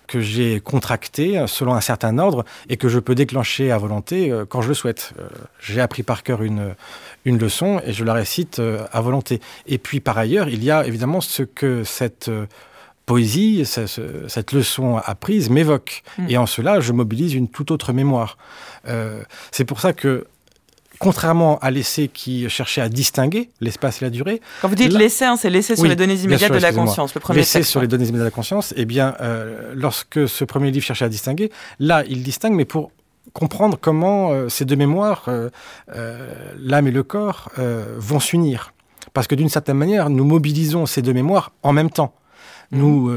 que j'ai contracté selon un certain ordre et que je peux déclencher à volonté quand je le souhaite. J'ai appris par cœur une leçon et je la récite à volonté. Et puis par ailleurs, il y a évidemment ce que cette poésie, cette leçon apprise m'évoque. Et en cela, je mobilise une toute autre mémoire. C'est pour ça que, contrairement à l'essai qui cherchait à distinguer l'espace et la durée... Quand vous dites l'essai, c'est l'essai sur les données immédiates de la conscience, le premier l'essai texte. Sur les données immédiates de la conscience, eh bien, lorsque ce premier livre cherchait à distinguer, là, il distingue, mais pour comprendre comment ces deux mémoires, l'âme et le corps, vont s'unir. Parce que d'une certaine manière, nous mobilisons ces deux mémoires en même temps. Nous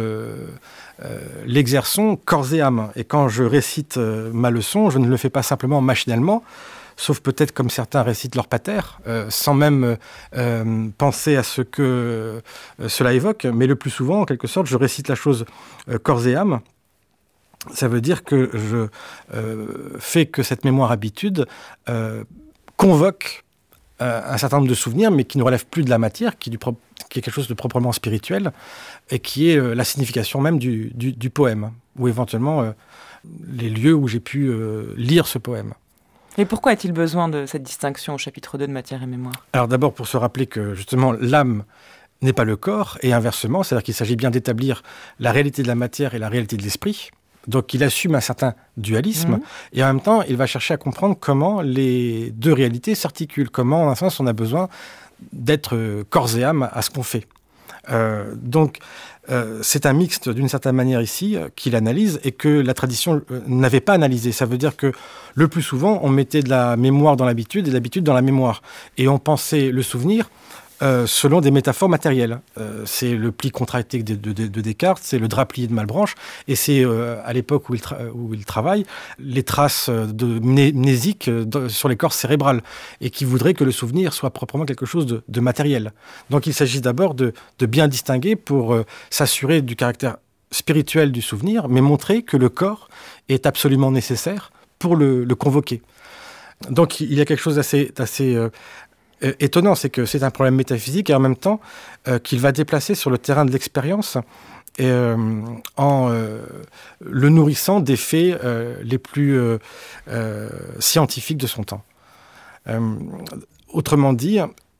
l'exerçons corps et âme. Et quand je récite ma leçon, je ne le fais pas simplement machinalement, sauf peut-être comme certains récitent leur pater, sans même penser à ce que cela évoque. Mais le plus souvent, en quelque sorte, je récite la chose corps et âme. Ça veut dire que je fais que cette mémoire habitude convoque un certain nombre de souvenirs, mais qui ne relèvent plus de la matière, qui est quelque chose de proprement spirituel, et qui est la signification même du poème, ou éventuellement les lieux où j'ai pu lire ce poème. Et pourquoi a-t-il besoin de cette distinction au chapitre 2 de Matière et Mémoire ? Alors d'abord pour se rappeler que justement l'âme n'est pas le corps, et inversement, c'est-à-dire qu'il s'agit bien d'établir la réalité de la matière et la réalité de l'esprit. Donc il assume un certain dualisme, et en même temps il va chercher à comprendre comment les deux réalités s'articulent, comment en un sens on a besoin d'être corps et âme à ce qu'on fait. Donc c'est un mixte d'une certaine manière ici qu'il analyse et que la tradition n'avait pas analysé. Ça veut dire que le plus souvent on mettait de la mémoire dans l'habitude et de l'habitude dans la mémoire, et on pensait le souvenir selon des métaphores matérielles. C'est le pli contracté de Descartes, c'est le drap plié de Malebranche, et c'est à l'époque où il travaille, les traces mnésiques sur l'écorce cérébrale, et qui voudraient que le souvenir soit proprement quelque chose de matériel. Donc il s'agit d'abord de bien distinguer pour s'assurer du caractère spirituel du souvenir, mais montrer que le corps est absolument nécessaire pour le convoquer. Donc il y a quelque chose d'assez étonnant, c'est que c'est un problème métaphysique et en même temps qu'il va déplacer sur le terrain de l'expérience en le nourrissant des faits les plus scientifiques de son temps. Autrement dit,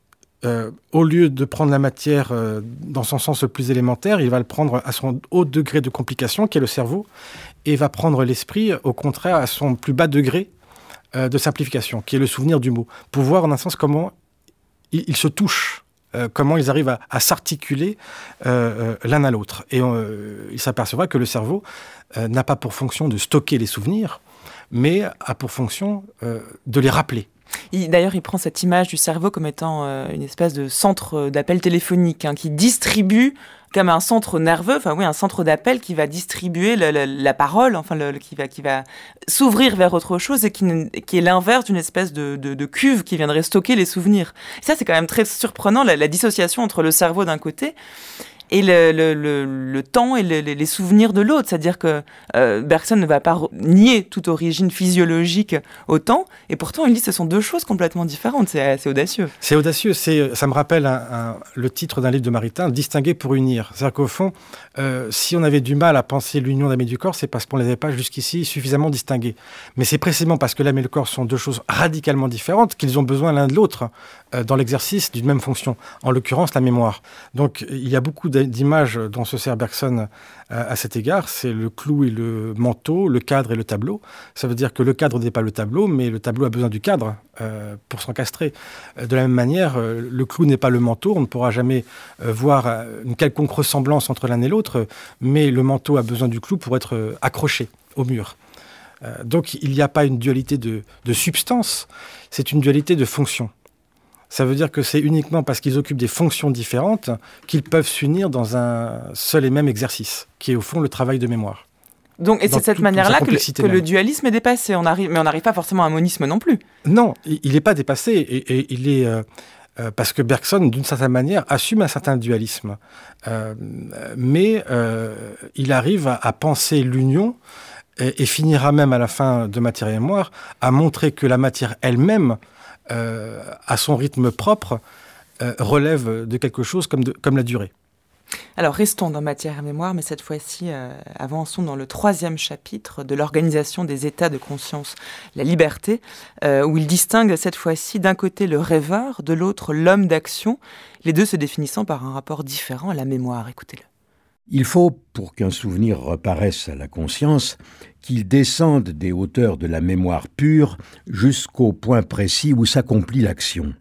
au lieu de prendre la matière dans son sens le plus élémentaire, il va le prendre à son haut degré de complication, qui est le cerveau, et va prendre l'esprit, au contraire, à son plus bas degré de simplification, qui est le souvenir du mot, pour voir en un sens comment ils se touchent, comment ils arrivent à s'articuler l'un à l'autre. Et il s'apercevra que le cerveau n'a pas pour fonction de stocker les souvenirs, mais a pour fonction de les rappeler. D'ailleurs, il prend cette image du cerveau comme étant une espèce de centre d'appel téléphonique qui distribue, comme un centre nerveux, un centre d'appel qui va distribuer la parole, qui va s'ouvrir vers autre chose et qui est l'inverse d'une espèce de cuve qui viendrait stocker les souvenirs. Et ça, c'est quand même très surprenant, la dissociation entre le cerveau d'un côté et le temps et les souvenirs de l'autre. C'est-à-dire que Bergson ne va pas nier toute origine physiologique au temps, et pourtant il dit que ce sont deux choses complètement différentes. C'est assez audacieux. C'est audacieux, ça me rappelle le titre d'un livre de Maritain, « Distinguer pour unir ». C'est-à-dire qu'au fond, si on avait du mal à penser l'union d'âme et du corps, c'est parce qu'on ne les avait pas jusqu'ici suffisamment distingués. Mais c'est précisément parce que l'âme et le corps sont deux choses radicalement différentes qu'ils ont besoin l'un de l'autre dans l'exercice d'une même fonction, en l'occurrence la mémoire. Donc il y a beaucoup d'images dont se sert Bergson à cet égard. C'est le clou et le manteau, le cadre et le tableau. Ça veut dire que le cadre n'est pas le tableau, mais le tableau a besoin du cadre pour s'encastrer. De la même manière, le clou n'est pas le manteau. On ne pourra jamais voir une quelconque ressemblance entre l'un et l'autre, mais le manteau a besoin du clou pour être accroché au mur. Donc il n'y a pas une dualité de substance, c'est une dualité de fonction. Ça veut dire que c'est uniquement parce qu'ils occupent des fonctions différentes qu'ils peuvent s'unir dans un seul et même exercice, qui est au fond le travail de mémoire. Donc, et c'est de cette manière-là que le dualisme est dépassé. Mais on n'arrive pas forcément à un monisme non plus. Non, il n'est pas dépassé. Et il est... parce que Bergson, d'une certaine manière, assume un certain dualisme. Mais il arrive à penser l'union et finira même à la fin de Matière et Mémoire à montrer que la matière elle-même, à son rythme propre, relève de quelque chose comme la durée. Alors restons dans Matière et Mémoire, mais cette fois-ci avançons dans le 3e chapitre de l'organisation des états de conscience, la liberté, où il distingue cette fois-ci d'un côté le rêveur, de l'autre l'homme d'action, les deux se définissant par un rapport différent à la mémoire. Écoutez-le. Il faut, pour qu'un souvenir reparaisse à la conscience, qu'il descende des hauteurs de la mémoire pure jusqu'au point précis où s'accomplit l'action.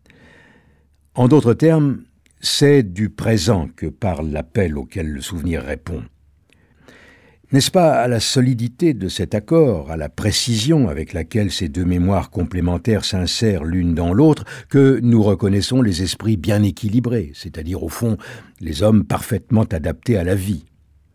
En d'autres termes, c'est du présent que parle l'appel auquel le souvenir répond. N'est-ce pas à la solidité de cet accord, à la précision avec laquelle ces deux mémoires complémentaires s'insèrent l'une dans l'autre, que nous reconnaissons les esprits bien équilibrés, c'est-à-dire au fond les hommes parfaitement adaptés à la vie.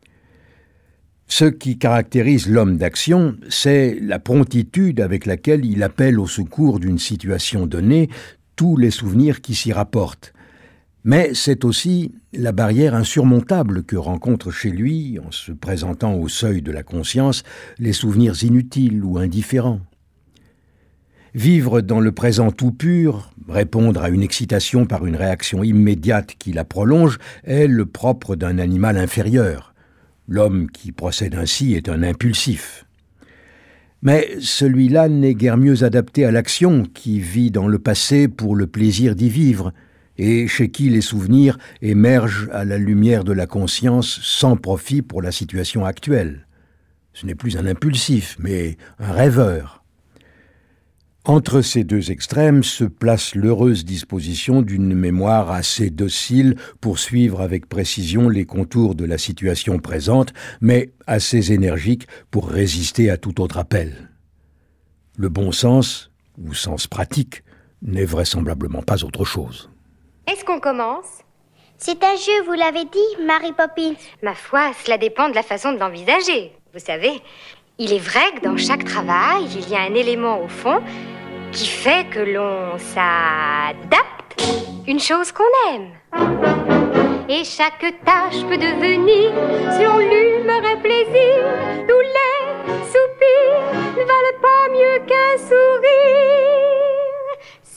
Ce qui caractérise l'homme d'action, c'est la promptitude avec laquelle il appelle au secours d'une situation donnée tous les souvenirs qui s'y rapportent. Mais c'est aussi la barrière insurmontable que rencontre chez lui, en se présentant au seuil de la conscience, les souvenirs inutiles ou indifférents. Vivre dans le présent tout pur, répondre à une excitation par une réaction immédiate qui la prolonge, est le propre d'un animal inférieur. L'homme qui procède ainsi est un impulsif. Mais celui-là n'est guère mieux adapté à l'action, qui vit dans le passé pour le plaisir d'y vivre, et chez qui les souvenirs émergent à la lumière de la conscience sans profit pour la situation actuelle. Ce n'est plus un impulsif, mais un rêveur. Entre ces deux extrêmes se place l'heureuse disposition d'une mémoire assez docile pour suivre avec précision les contours de la situation présente, mais assez énergique pour résister à tout autre appel. Le bon sens, ou sens pratique, n'est vraisemblablement pas autre chose. Est-ce qu'on commence ? C'est un jeu, vous l'avez dit, Mary Poppins. Ma foi, cela dépend de la façon de l'envisager. Vous savez, il est vrai que dans chaque travail, il y a un élément au fond qui fait que l'on s'adapte une chose qu'on aime. Et chaque tâche peut devenir, selon l'humeur et plaisir, tous les soupirs ne valent pas mieux qu'un sourire.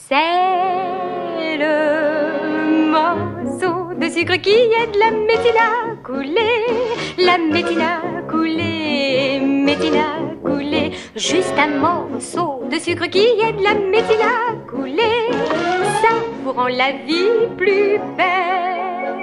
C'est le morceau de sucre qui aide la métine à couler, la métine à couler, métine à couler. Juste un morceau de sucre qui aide la métine à couler, ça vous rend la vie plus belle.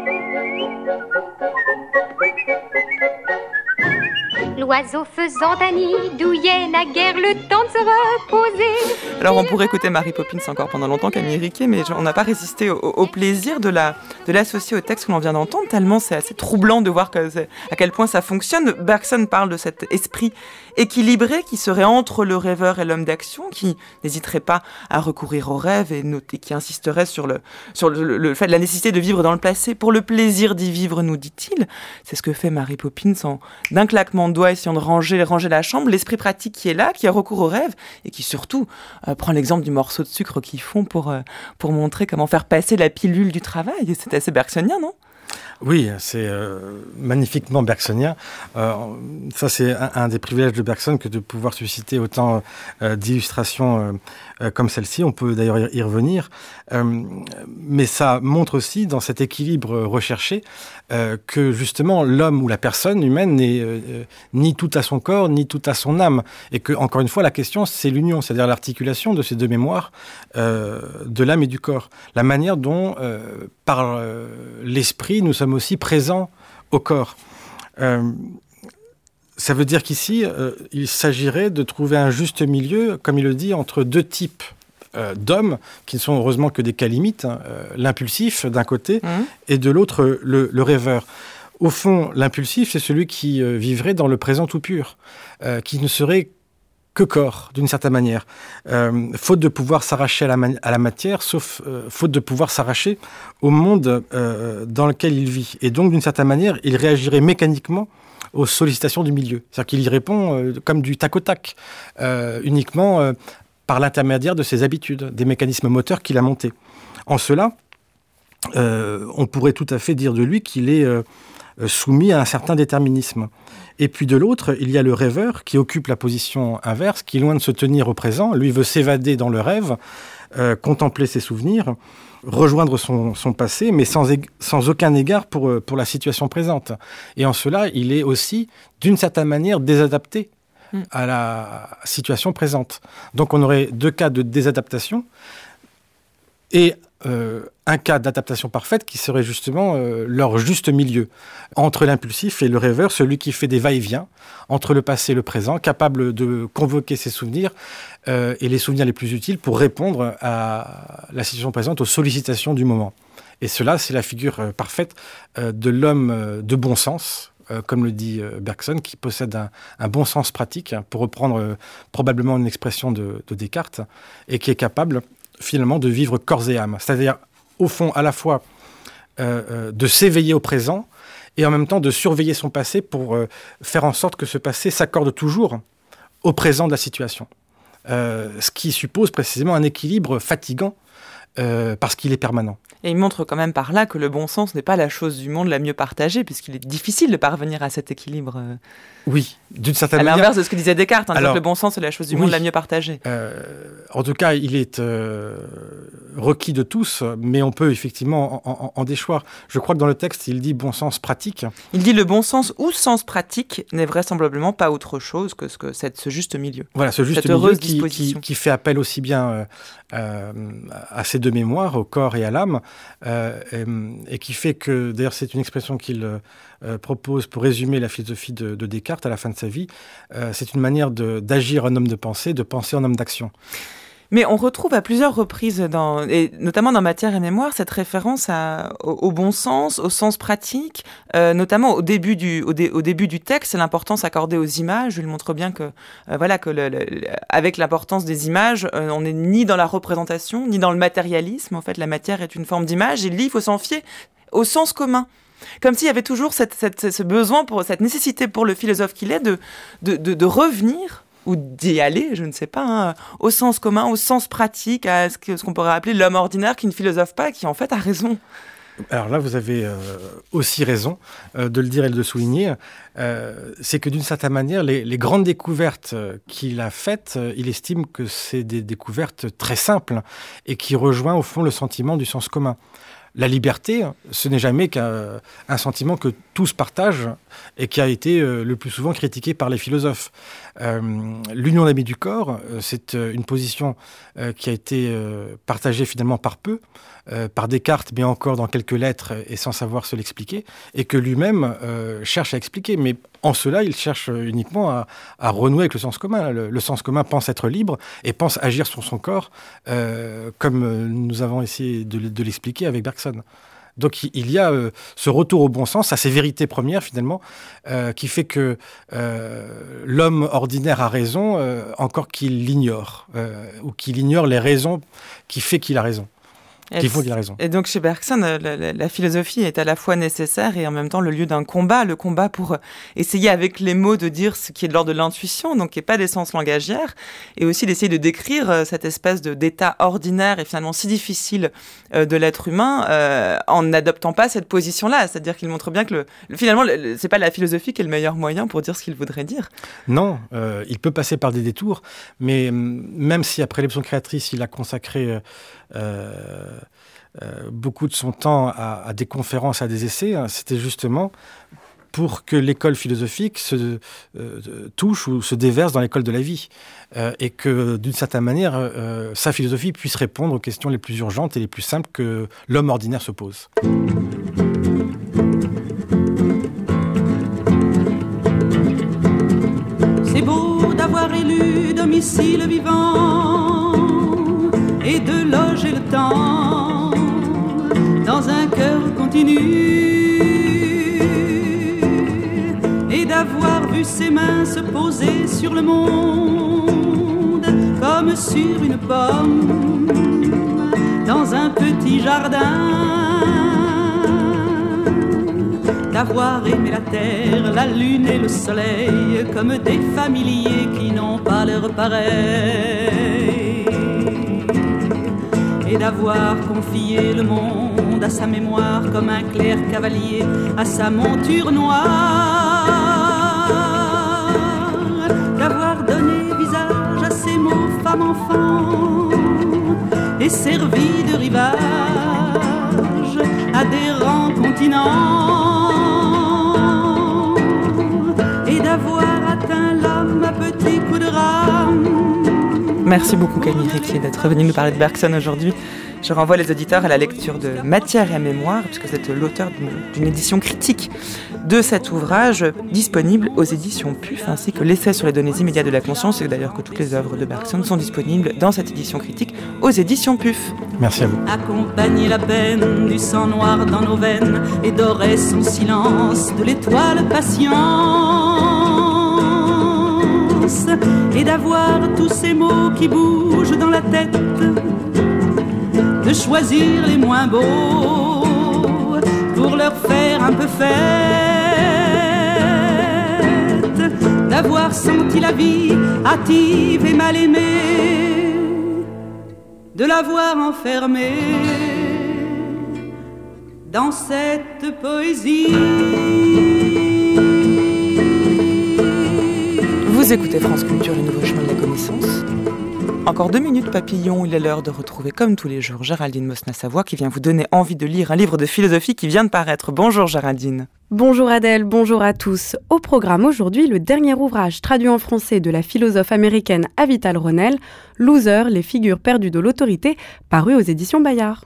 L'oiseau faisant un nid douillet n'a guère le temps de se reposer. Alors on pourrait écouter Mary Poppins encore pendant longtemps, Camille Riquet, mais on n'a pas résisté au plaisir de l'associer au texte que l'on vient d'entendre, tellement c'est assez troublant de voir à quel point ça fonctionne. Bergson parle de cet esprit équilibré qui serait entre le rêveur et l'homme d'action, qui n'hésiterait pas à recourir au rêve et qui insisterait sur le fait de la nécessité de vivre dans le passé pour le plaisir d'y vivre, nous dit-il. C'est ce que fait Mary Poppins d'un claquement de doigts, essayant de ranger la chambre, l'esprit pratique qui est là, qui a recours au rêve et qui surtout prend l'exemple du morceau de sucre qu'ils font pour montrer comment faire passer la pilule du travail. Et c'est assez bergsonien, non ? Oui, c'est magnifiquement bergsonien. Ça, c'est un des privilèges de Bergson que de pouvoir susciter autant d'illustrations comme celle-ci. On peut d'ailleurs y revenir. Mais ça montre aussi, dans cet équilibre recherché, que justement, l'homme ou la personne humaine n'est ni tout à son corps, ni tout à son âme. Et que, encore une fois, la question, c'est l'union, c'est-à-dire l'articulation de ces deux mémoires, de l'âme et du corps. La manière dont, par l'esprit, nous sommes aussi présents au corps. Ça veut dire qu'ici, il s'agirait de trouver un juste milieu, comme il le dit, entre deux types d'hommes, qui ne sont heureusement que des cas limites, l'impulsif d'un côté, et de l'autre le rêveur. Au fond, l'impulsif, c'est celui qui vivrait dans le présent tout pur, qui ne serait que corps, d'une certaine manière, faute de pouvoir s'arracher à la matière, sauf faute de pouvoir s'arracher au monde dans lequel il vit. Et donc, d'une certaine manière, il réagirait mécaniquement aux sollicitations du milieu. C'est-à-dire qu'il y répond comme du tac au tac, uniquement par l'intermédiaire de ses habitudes, des mécanismes moteurs qu'il a montés. En cela, on pourrait tout à fait dire de lui qu'il est soumis à un certain déterminisme. Et puis de l'autre, il y a le rêveur qui occupe la position inverse, qui, loin de se tenir au présent, lui veut s'évader dans le rêve, contempler ses souvenirs, rejoindre son passé, mais sans aucun égard pour la situation présente. Et en cela, il est aussi, d'une certaine manière, désadapté à la situation présente. Donc on aurait 2 cas de désadaptation et un cas d'adaptation parfaite qui serait justement leur juste milieu. Entre l'impulsif et le rêveur, celui qui fait des va-et-vient entre le passé et le présent, capable de convoquer ses souvenirs et les souvenirs les plus utiles pour répondre à la situation présente, aux sollicitations du moment. Et cela, c'est la figure parfaite de l'homme de bon sens, comme le dit Bergson, qui possède un bon sens pratique, pour reprendre probablement une expression de Descartes, et qui est capable finalement de vivre corps et âme. C'est-à-dire, au fond, à la fois de s'éveiller au présent et en même temps de surveiller son passé pour faire en sorte que ce passé s'accorde toujours au présent de la situation. Ce qui suppose précisément un équilibre fatigant parce qu'il est permanent. Et il montre quand même par là que le bon sens n'est pas la chose du monde la mieux partagée, puisqu'il est difficile de parvenir à cet équilibre. Oui, d'une certaine manière. À l'inverse de ce que disait Descartes, Alors, que le bon sens est la chose du monde la mieux partagée. En tout cas, il est requis de tous, mais on peut effectivement en déchoir. Je crois que dans le texte, il dit bon sens pratique. Il dit le bon sens ou sens pratique n'est vraisemblablement pas autre chose que ce juste milieu. Voilà, ce juste milieu qui fait appel aussi bien à ces 2 mémoires, au corps et à l'âme, et qui fait que, d'ailleurs c'est une expression qu'il propose pour résumer la philosophie de Descartes à la fin de sa vie, c'est une manière d'agir en homme de penser en homme d'action. Mais on retrouve à plusieurs reprises, et notamment dans Matière et Mémoire, cette référence au bon sens, au sens pratique, notamment au début du texte, l'importance accordée aux images. Il montre bien que, avec l'importance des images, on n'est ni dans la représentation, ni dans le matérialisme. En fait, la matière est une forme d'image, et il dit il faut s'en fier au sens commun. Comme s'il y avait toujours ce besoin, cette nécessité pour le philosophe qu'il est, de revenir, ou d'y aller, je ne sais pas, au sens commun, au sens pratique, à ce qu'on pourrait appeler l'homme ordinaire qui ne philosophe pas, qui en fait a raison. Alors là, vous avez aussi raison de le dire et de le souligner. C'est que d'une certaine manière, les grandes découvertes qu'il a faites, il estime que c'est des découvertes très simples et qui rejoignent au fond le sentiment du sens commun. La liberté, ce n'est jamais qu'un sentiment que tous partagent et qui a été le plus souvent critiqué par les philosophes. L'union d'âme et du corps, c'est une position qui a été partagée finalement par peu, par Descartes, mais encore dans quelques lettres et sans savoir se l'expliquer, et que lui-même cherche à expliquer. Mais en cela, il cherche uniquement à renouer avec le sens commun. Le sens commun pense être libre et pense agir sur son corps, comme nous avons essayé de l'expliquer avec Bergson. Donc il y a ce retour au bon sens, à ces vérités premières finalement, qui fait que l'homme ordinaire a raison, encore qu'il l'ignore, ou qu'il ignore les raisons qui fait qu'il a raison. Et donc chez Bergson, la philosophie est à la fois nécessaire et en même temps le lieu d'un combat, le combat pour essayer avec les mots de dire ce qui est de l'ordre de l'intuition, donc qui n'est pas d'essence langagière, et aussi d'essayer de décrire cette espèce d'état ordinaire et finalement si difficile de l'être humain en n'adoptant pas cette position-là. C'est-à-dire qu'il montre bien que finalement, c'est pas la philosophie qui est le meilleur moyen pour dire ce qu'il voudrait dire. Non, il peut passer par des détours, mais même si après l'option créatrice, il a consacré beaucoup de son temps à des conférences, à des essais, c'était justement pour que l'école philosophique se touche ou se déverse dans l'école de la vie, et que d'une certaine manière, sa philosophie puisse répondre aux questions les plus urgentes et les plus simples que l'homme ordinaire se pose. C'est beau d'avoir élu domicile vivant et de loger le temps dans un cœur continu et d'avoir vu ses mains se poser sur le monde comme sur une pomme dans un petit jardin, d'avoir aimé la terre, la lune et le soleil comme des familiers qui n'ont pas leur pareil, et d'avoir confié le monde à sa mémoire comme un clair cavalier à sa monture noire. D'avoir donné visage à ces mots femme-enfant et servi de rivage à des rangs continents, et d'avoir atteint l'homme à petits coups de rame. Merci beaucoup Camille Riquier d'être venue nous parler de Bergson aujourd'hui. Je renvoie les auditeurs à la lecture de Matière et Mémoire, puisque c'est l'auteur d'une édition critique de cet ouvrage disponible aux éditions PUF, ainsi que l'essai sur les données immédiates de la conscience, et d'ailleurs que toutes les œuvres de Bergson sont disponibles dans cette édition critique aux éditions PUF. Merci à vous. Accompagner la peine du sang noir dans nos veines et dorer son silence de l'étoile patience, et d'avoir tous ces mots qui bougent dans la tête, de choisir les moins beaux pour leur faire un peu fête, d'avoir senti la vie hâtive et mal aimée, de l'avoir enfermée dans cette poésie. Vous écoutez France Culture, les nouveaux chemins de la connaissance. Encore 2 minutes papillon, il est l'heure de retrouver comme tous les jours Géraldine Mosna-Savoie qui vient vous donner envie de lire un livre de philosophie qui vient de paraître. Bonjour Géraldine. Bonjour Adèle, bonjour à tous. Au programme aujourd'hui, le dernier ouvrage traduit en français de la philosophe américaine Avital Ronell, Loser, les figures perdues de l'autorité, paru aux éditions Bayard.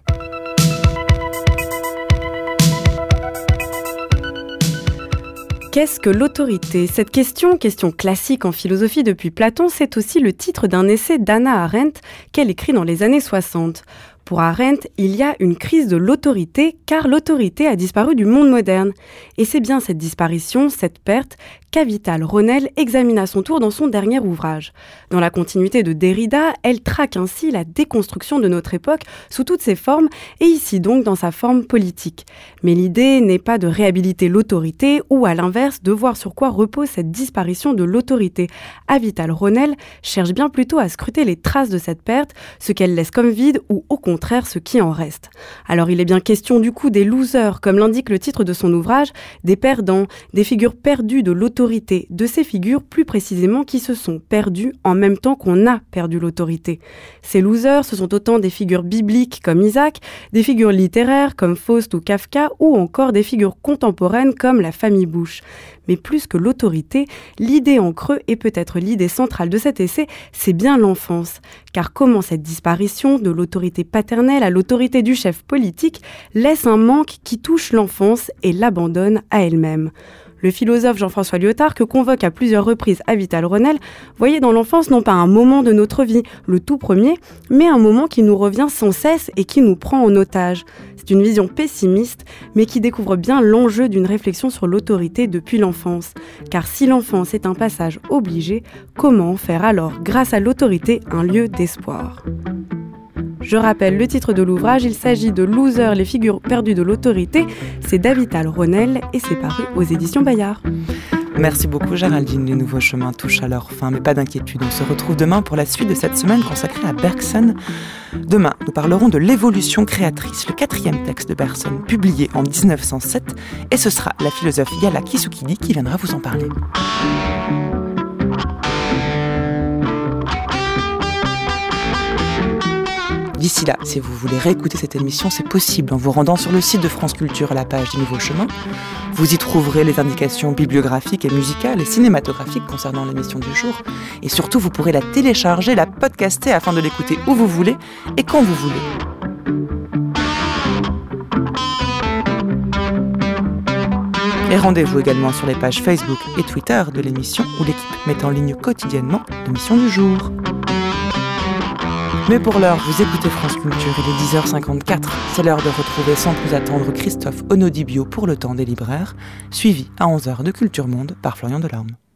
Qu'est-ce que l'autorité ? Cette question classique en philosophie depuis Platon, c'est aussi le titre d'un essai d'Hannah Arendt qu'elle écrit dans les années 60. Pour Arendt, il y a une crise de l'autorité car l'autorité a disparu du monde moderne. Et c'est bien cette disparition, cette perte, qu'Avital Ronell examine à son tour dans son dernier ouvrage. Dans la continuité de Derrida, elle traque ainsi la déconstruction de notre époque sous toutes ses formes et ici donc dans sa forme politique. Mais l'idée n'est pas de réhabiliter l'autorité ou à l'inverse de voir sur quoi repose cette disparition de l'autorité. Avital Ronell cherche bien plutôt à scruter les traces de cette perte, ce qu'elle laisse comme vide ou au contraire ce qui en reste. Alors il est bien question du coup des losers, comme l'indique le titre de son ouvrage, des perdants, des figures perdues de l'autorité, de ces figures plus précisément qui se sont perdues en même temps qu'on a perdu l'autorité. Ces losers, ce sont autant des figures bibliques comme Isaac, des figures littéraires comme Faust ou Kafka, ou encore des figures contemporaines comme la famille Bush. Mais plus que l'autorité, l'idée en creux et peut-être l'idée centrale de cet essai, c'est bien l'enfance. Car comment cette disparition de l'autorité paternelle à l'autorité du chef politique laisse un manque qui touche l'enfance et l'abandonne à elle-même. Le philosophe Jean-François Lyotard, que convoque à plusieurs reprises Avital Ronell, voyait dans l'enfance non pas un moment de notre vie, le tout premier, mais un moment qui nous revient sans cesse et qui nous prend en otage. C'est une vision pessimiste, mais qui découvre bien l'enjeu d'une réflexion sur l'autorité depuis l'enfance. Car si l'enfance est un passage obligé, comment en faire alors, grâce à l'autorité, un lieu d'espoir ? Je rappelle le titre de l'ouvrage, il s'agit de Loser, les figures perdues de l'autorité. C'est d'Avital Ronell et c'est paru aux éditions Bayard. Merci beaucoup Géraldine, les nouveaux chemins touchent à leur fin, mais pas d'inquiétude, on se retrouve demain pour la suite de cette semaine consacrée à Bergson. Demain, nous parlerons de l'évolution créatrice, le 4e texte de Bergson, publié en 1907, et ce sera la philosophe Yala Kisukidi qui viendra vous en parler. D'ici là, si vous voulez réécouter cette émission, c'est possible en vous rendant sur le site de France Culture à la page des Nouveaux Chemins. Vous y trouverez les indications bibliographiques et musicales et cinématographiques concernant l'émission du jour. Et surtout, vous pourrez la télécharger, la podcaster afin de l'écouter où vous voulez et quand vous voulez. Et rendez-vous également sur les pages Facebook et Twitter de l'émission où l'équipe met en ligne quotidiennement l'émission du jour. Mais pour l'heure, vous écoutez France Culture, il est 10h54. C'est l'heure de retrouver sans plus attendre Christophe Onodibio pour le temps des libraires, suivi à 11h de Culture Monde par Florian Delorme.